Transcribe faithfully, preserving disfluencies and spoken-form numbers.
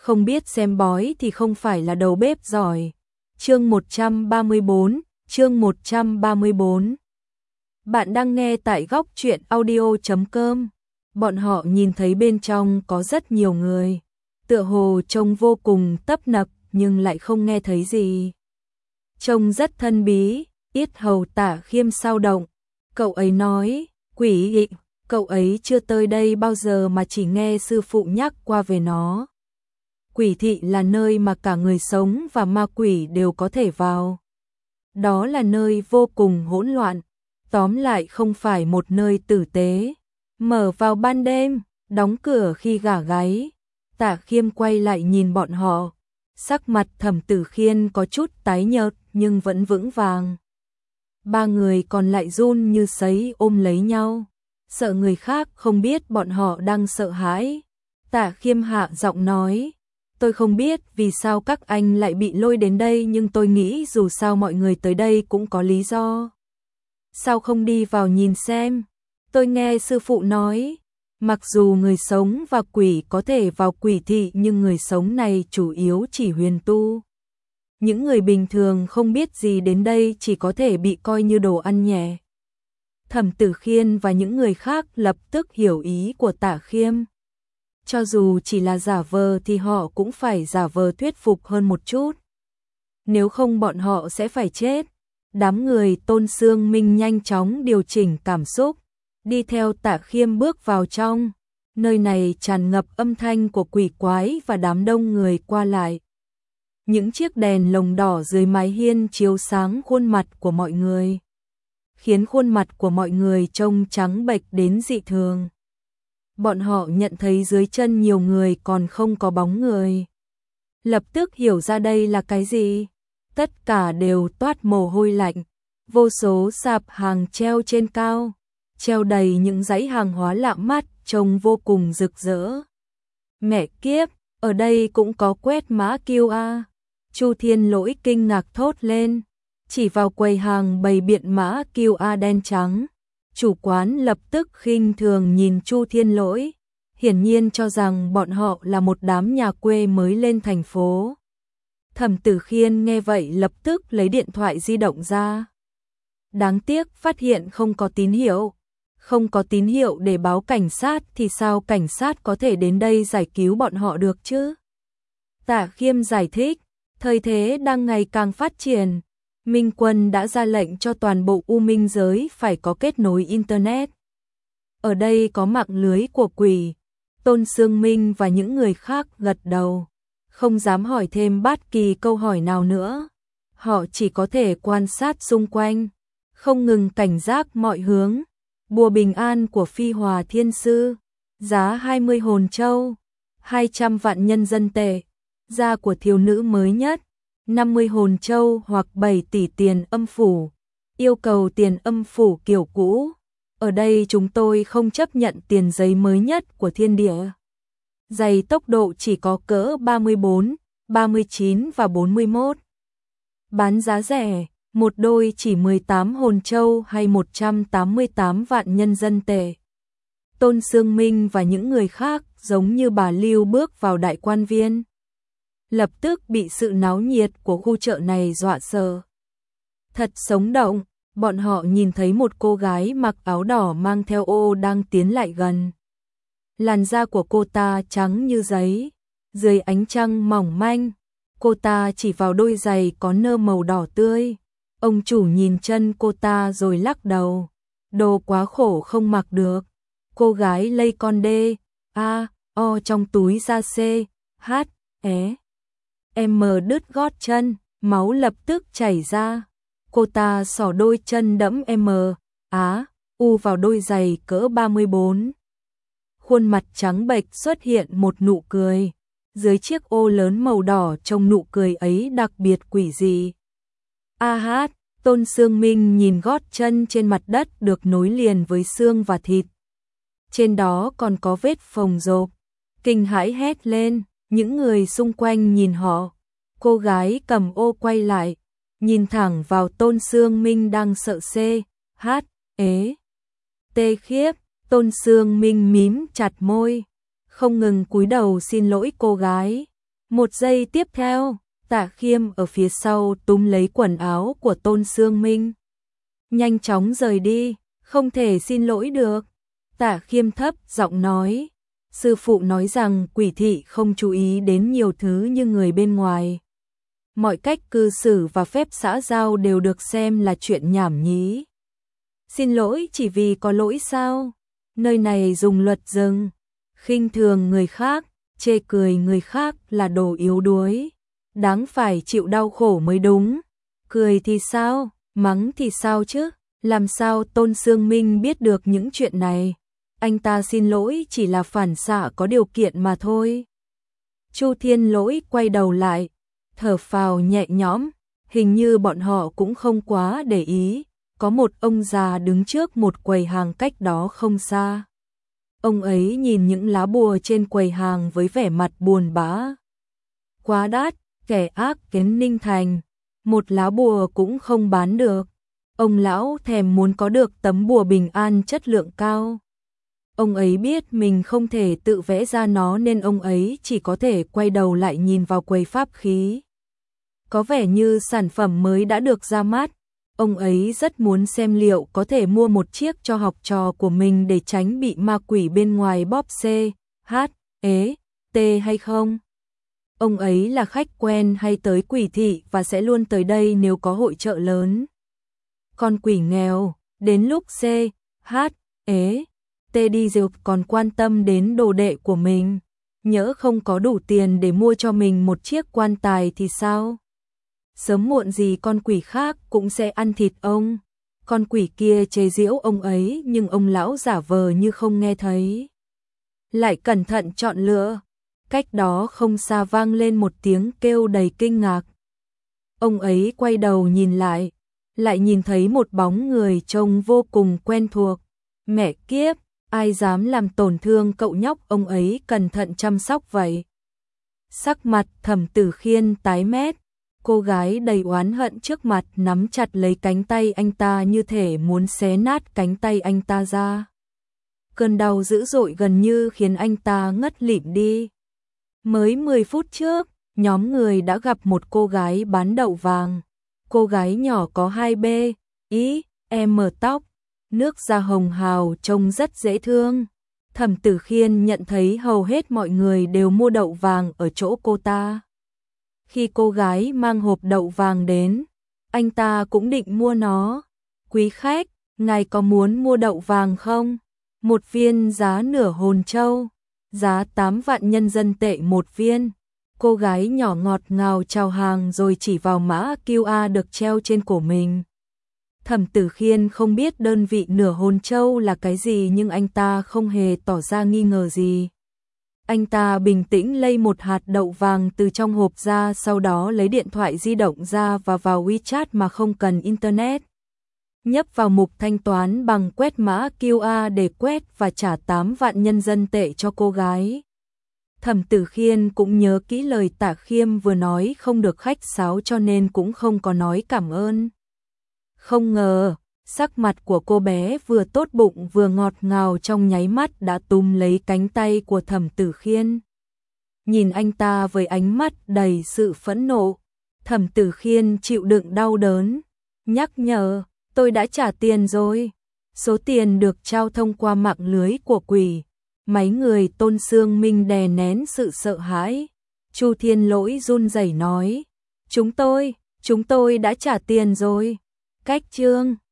không biết xem bói thì không phải là đầu bếp giỏi. Chương một trăm ba mươi bốn, chương một trăm ba mươi bốn. Bạn đang nghe tại góc truyện audio chấm com. Bọn họ nhìn thấy bên trong có rất nhiều người, tựa hồ trông vô cùng tấp nập nhưng lại không nghe thấy gì. Trông rất thân bí, yết hầu Tạ Khiêm sao động. Cậu ấy nói, quỷ ị, cậu ấy chưa tới đây bao giờ mà chỉ nghe sư phụ nhắc qua về nó. Quỷ thị là nơi mà cả người sống và ma quỷ đều có thể vào. Đó là nơi vô cùng hỗn loạn, tóm lại không phải một nơi tử tế. Mở vào ban đêm, đóng cửa khi gả gáy. Tạ Khiêm quay lại nhìn bọn họ, sắc mặt Thẩm Tử Khiên có chút tái nhợt nhưng vẫn vững vàng. Ba người còn lại run như sấy ôm lấy nhau, sợ người khác không biết bọn họ đang sợ hãi. Tạ Khiêm hạ giọng nói, tôi không biết vì sao các anh lại bị lôi đến đây nhưng tôi nghĩ dù sao mọi người tới đây cũng có lý do. Sao không đi vào nhìn xem? Tôi nghe sư phụ nói, mặc dù người sống và quỷ có thể vào quỷ thị nhưng người sống này chủ yếu chỉ huyền tu. Những người bình thường không biết gì đến đây chỉ có thể bị coi như đồ ăn nhẹ. Thẩm Tử Khiên và những người khác lập tức hiểu ý của Tạ Khiêm. Cho dù chỉ là giả vờ thì họ cũng phải giả vờ thuyết phục hơn một chút. Nếu không bọn họ sẽ phải chết. Đám người Tôn Sương Minh nhanh chóng điều chỉnh cảm xúc, đi theo Tạ Khiêm bước vào trong. Nơi này tràn ngập âm thanh của quỷ quái và đám đông người qua lại. Những chiếc đèn lồng đỏ dưới mái hiên chiếu sáng khuôn mặt của mọi người, khiến khuôn mặt của mọi người trông trắng bệch đến dị thường. Bọn họ nhận thấy dưới chân nhiều người còn không có bóng người. Lập tức hiểu ra đây là cái gì. Tất cả đều toát mồ hôi lạnh. Vô số sạp hàng treo trên cao, treo đầy những dãy hàng hóa lạ mắt, trông vô cùng rực rỡ. Mẹ kiếp, ở đây cũng có quét mã quy rờ. Chu Thiên Lỗi kinh ngạc thốt lên, chỉ vào quầy hàng bày biện mã quy rờ đen trắng. Chủ quán lập tức khinh thường nhìn Chu Thiên Lỗi, hiển nhiên cho rằng bọn họ là một đám nhà quê mới lên thành phố. Thẩm Tử Khiên nghe vậy lập tức lấy điện thoại di động ra. Đáng tiếc phát hiện không có tín hiệu. Không có tín hiệu để báo cảnh sát thì sao cảnh sát có thể đến đây giải cứu bọn họ được chứ? Tạ Khiêm giải thích, thời thế đang ngày càng phát triển. Minh Quân đã ra lệnh cho toàn bộ U Minh giới phải có kết nối Internet. Ở đây có mạng lưới của quỷ. Tôn Sương Minh và những người khác gật đầu, không dám hỏi thêm bất kỳ câu hỏi nào nữa. Họ chỉ có thể quan sát xung quanh, không ngừng cảnh giác mọi hướng. Bùa bình an của Phi Hòa Thiên Sư, giá hai mươi hồn châu, hai trăm vạn nhân dân tệ. Da của thiếu nữ mới nhất, năm mươi hồn châu hoặc bảy tỷ tiền âm phủ. Yêu cầu tiền âm phủ kiểu cũ. Ở đây chúng tôi không chấp nhận tiền giấy mới nhất của thiên địa. Giày tốc độ chỉ có cỡ ba mươi bốn, ba mươi chín và bốn mươi mốt. Bán giá rẻ, một đôi chỉ mười tám hồn châu hay một trăm tám mươi tám vạn nhân dân tệ. Tôn Sương Minh và những người khác giống như bà Lưu bước vào đại quan viên. Lập tức bị sự náo nhiệt của khu chợ này dọa sợ. Thật sống động, bọn họ nhìn thấy một cô gái mặc áo đỏ mang theo ô đang tiến lại gần. Làn da của cô ta trắng như giấy, dưới ánh trăng mỏng manh. Cô ta chỉ vào đôi giày có nơ màu đỏ tươi. Ông chủ nhìn chân cô ta rồi lắc đầu. Đồ quá khổ không mặc được. Cô gái lây con đê, a, o trong túi ra c, h, é. M đứt gót chân, máu lập tức chảy ra. Cô ta xỏ đôi chân đẫm M, á, u vào đôi giày cỡ ba mươi bốn. Khuôn mặt trắng bệch xuất hiện một nụ cười. Dưới chiếc ô lớn màu đỏ trông nụ cười ấy đặc biệt quỷ dị. A hát, Tôn Sương Minh nhìn gót chân trên mặt đất được nối liền với xương và thịt. Trên đó còn có vết phồng rộp. Kinh hãi hét lên, những người xung quanh nhìn họ. Cô gái cầm ô quay lại, nhìn thẳng vào Tôn Sương Minh đang sợ c, h, ế. Tê khiếp, Tôn Sương Minh mím chặt môi, không ngừng cúi đầu xin lỗi cô gái. Một giây tiếp theo, Tạ Khiêm ở phía sau túm lấy quần áo của Tôn Sương Minh. Nhanh chóng rời đi, không thể xin lỗi được. Tạ Khiêm thấp giọng nói, sư phụ nói rằng quỷ thị không chú ý đến nhiều thứ như người bên ngoài. Mọi cách cư xử và phép xã giao đều được xem là chuyện nhảm nhí. Xin lỗi chỉ vì có lỗi sao? Nơi này dùng luật rừng, khinh thường người khác, chê cười người khác là đồ yếu đuối, đáng phải chịu đau khổ mới đúng. Cười thì sao, mắng thì sao chứ? Làm sao Tôn Sương Minh biết được những chuyện này? Anh ta xin lỗi chỉ là phản xạ có điều kiện mà thôi. Chu Thiên Lỗi quay đầu lại, thở phào nhẹ nhõm, hình như bọn họ cũng không quá để ý. Có một ông già đứng trước một quầy hàng cách đó không xa. Ông ấy nhìn những lá bùa trên quầy hàng với vẻ mặt buồn bã. Quá đắt, kẻ ác kiến Ninh Thành, một lá bùa cũng không bán được. Ông lão thèm muốn có được tấm bùa bình an chất lượng cao. Ông ấy biết mình không thể tự vẽ ra nó nên ông ấy chỉ có thể quay đầu lại nhìn vào quầy pháp khí. Có vẻ như sản phẩm mới đã được ra mắt. Ông ấy rất muốn xem liệu có thể mua một chiếc cho học trò của mình để tránh bị ma quỷ bên ngoài bóp C, H, E, T hay không. Ông ấy là khách quen hay tới quỷ thị và sẽ luôn tới đây nếu có hội chợ lớn. Con quỷ nghèo, đến lúc C, H, E, T đi dược còn quan tâm đến đồ đệ của mình. Nhỡ không có đủ tiền để mua cho mình một chiếc quan tài thì sao? Sớm muộn gì con quỷ khác cũng sẽ ăn thịt ông. Con quỷ kia chế giễu ông ấy nhưng ông lão giả vờ như không nghe thấy. Lại cẩn thận chọn lựa. Cách đó không xa vang lên một tiếng kêu đầy kinh ngạc. Ông ấy quay đầu nhìn lại, lại nhìn thấy một bóng người trông vô cùng quen thuộc. Mẹ kiếp, ai dám làm tổn thương cậu nhóc ông ấy cẩn thận chăm sóc vậy? Sắc mặt Thẩm Tử Khiên tái mét. Cô gái đầy oán hận trước mặt nắm chặt lấy cánh tay anh ta như thể muốn xé nát cánh tay anh ta ra. Cơn đau dữ dội gần như khiến anh ta ngất lịm đi. Mới mười phút trước, nhóm người đã gặp một cô gái bán đậu vàng. Cô gái nhỏ có hai B, ý, M tóc, nước da hồng hào trông rất dễ thương. Thẩm Tử Khiên nhận thấy hầu hết mọi người đều mua đậu vàng ở chỗ cô ta. Khi cô gái mang hộp đậu vàng đến, anh ta cũng định mua nó. Quý khách, ngài có muốn mua đậu vàng không? Một viên giá nửa hồn châu, giá tám vạn nhân dân tệ một viên. Cô gái nhỏ ngọt ngào chào hàng rồi chỉ vào mã quy rờ được treo trên cổ mình. Thẩm Tử Khiên không biết đơn vị nửa hồn châu là cái gì nhưng anh ta không hề tỏ ra nghi ngờ gì. Anh ta bình tĩnh lấy một hạt đậu vàng từ trong hộp ra, sau đó lấy điện thoại di động ra và vào WeChat mà không cần Internet. Nhấp vào mục thanh toán bằng quét mã quy rờ để quét và trả tám vạn nhân dân tệ cho cô gái. Thẩm Tử Khiên cũng nhớ kỹ lời Tạ Khiêm vừa nói không được khách sáo cho nên cũng không có nói cảm ơn. Không ngờ, sắc mặt của cô bé vừa tốt bụng vừa ngọt ngào trong nháy mắt đã túm lấy cánh tay của Thẩm Tử Khiên. Nhìn anh ta với ánh mắt đầy sự phẫn nộ, Thẩm Tử Khiên chịu đựng đau đớn, nhắc nhở, tôi đã trả tiền rồi. Số tiền được trao thông qua mạng lưới của quỷ. Mấy người Tôn Sương Minh đè nén sự sợ hãi. Chu Thiên Lỗi run rẩy nói, chúng tôi, chúng tôi đã trả tiền rồi. Cách chương